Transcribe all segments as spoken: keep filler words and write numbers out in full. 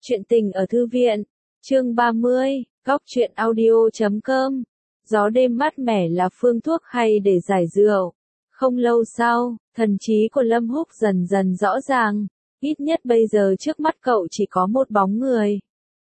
Chuyện tình ở thư viện, chương ba mươi, góc truyện audio chấm com. Gió đêm mát mẻ là phương thuốc hay để giải rượu. Không lâu sau, thần trí của Lâm Húc dần dần rõ ràng, ít nhất bây giờ trước mắt cậu chỉ có một bóng người.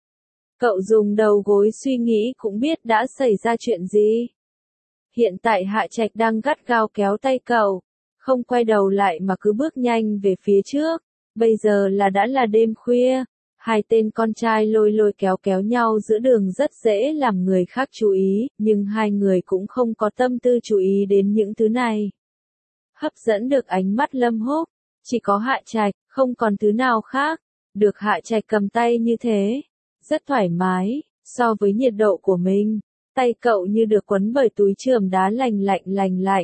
Cậu dùng đầu gối suy nghĩ cũng biết đã xảy ra chuyện gì. Hiện tại Hạ Trạch đang gắt gao kéo tay cậu, không quay đầu lại mà cứ bước nhanh về phía trước. Bây giờ là đã là đêm khuya, hai tên con trai lôi lôi kéo kéo nhau giữa đường rất dễ làm người khác chú ý, nhưng hai người cũng không có tâm tư chú ý đến những thứ này. Hấp dẫn được ánh mắt Lâm Húc, chỉ có Hạ Trạch, không còn thứ nào khác. Được Hạ Trạch cầm tay như thế, rất thoải mái, so với nhiệt độ của mình, tay cậu như được quấn bởi túi chườm đá lành lạnh lành lạnh.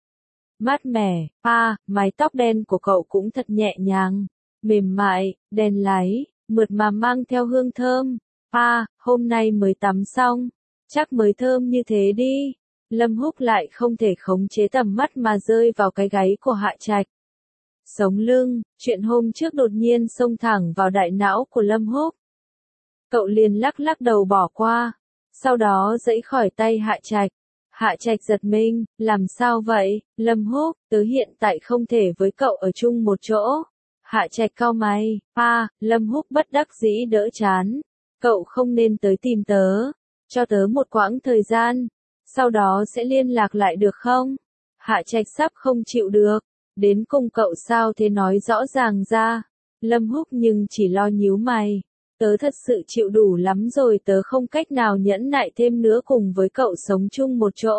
Mát mẻ, à, mái tóc đen của cậu cũng thật nhẹ nhàng, mềm mại, đen láy, mượt mà mang theo hương thơm. À, hôm nay mới tắm xong, chắc mới thơm như thế đi. Lâm Húc lại không thể khống chế tầm mắt mà rơi vào cái gáy của Hạ Trạch. Sống lưng, chuyện hôm trước đột nhiên xông thẳng vào đại não của Lâm Húc. Cậu liền lắc lắc đầu bỏ qua, sau đó giãy khỏi tay Hạ Trạch. Hạ Trạch giật mình, làm sao vậy, Lâm Húc, tớ hiện tại không thể với cậu ở chung một chỗ. Hạ Trạch cau mày, à, Lâm Húc bất đắc dĩ đỡ chán, cậu không nên tới tìm tớ, cho tớ một quãng thời gian, sau đó sẽ liên lạc lại được không? Hạ Trạch sắp không chịu được, đến cùng cậu sao thế nói rõ ràng ra. Lâm Húc nhưng chỉ lo nhíu mày, tớ thật sự chịu đủ lắm rồi, tớ không cách nào nhẫn nại thêm nữa cùng với cậu sống chung một chỗ.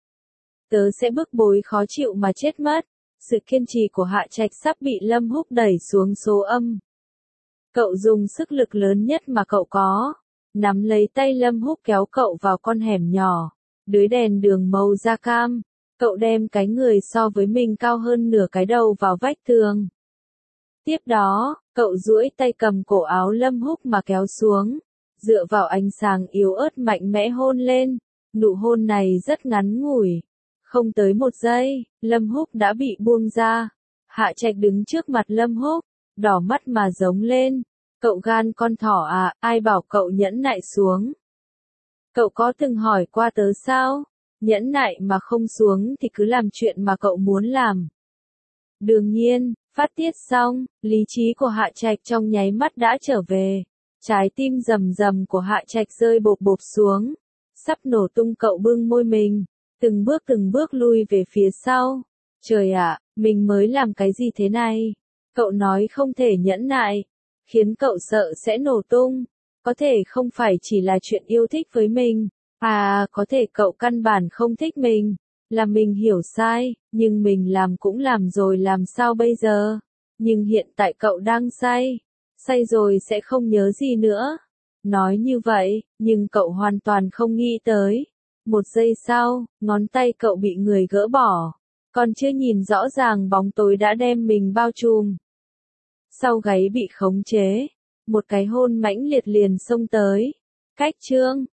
Tớ sẽ bức bối khó chịu mà chết mất. Sự kiên trì của Hạ Trạch sắp bị Lâm Húc đẩy xuống số âm. Cậu dùng sức lực lớn nhất mà cậu có, nắm lấy tay Lâm Húc kéo cậu vào con hẻm nhỏ, dưới đèn đường màu da cam, cậu đem cái người so với mình cao hơn nửa cái đầu vào vách tường. Tiếp đó, cậu duỗi tay cầm cổ áo Lâm Húc mà kéo xuống, dựa vào ánh sáng yếu ớt mạnh mẽ hôn lên. Nụ hôn này rất ngắn ngủi. Không tới một giây, Lâm Húc đã bị buông ra. Hạ Trạch đứng trước mặt Lâm Húc, đỏ mắt mà giống lên. Cậu gan con thỏ à, ai bảo cậu nhẫn nại xuống? Cậu có từng hỏi qua tớ sao? Nhẫn nại mà không xuống thì cứ làm chuyện mà cậu muốn làm. Đương nhiên, phát tiết xong, lý trí của Hạ Trạch trong nháy mắt đã trở về. Trái tim rầm rầm của Hạ Trạch rơi bộp bộp xuống. Sắp nổ tung, cậu bưng môi mình. Từng bước từng bước lui về phía sau. Trời ạ, mình mới làm cái gì thế này? Cậu nói không thể nhẫn nại, khiến cậu sợ sẽ nổ tung. Có thể không phải chỉ là chuyện yêu thích với mình. À, có thể cậu căn bản không thích mình. Là mình hiểu sai, nhưng mình làm cũng làm rồi, làm sao bây giờ? Nhưng hiện tại cậu đang say. Say rồi sẽ không nhớ gì nữa. Nói như vậy, nhưng cậu hoàn toàn không nghĩ tới. Một giây sau, ngón tay cậu bị người gỡ bỏ, còn chưa nhìn rõ ràng bóng tối đã đem mình bao trùm. Sau gáy bị khống chế, một cái hôn mãnh liệt liền xông tới. Cách chương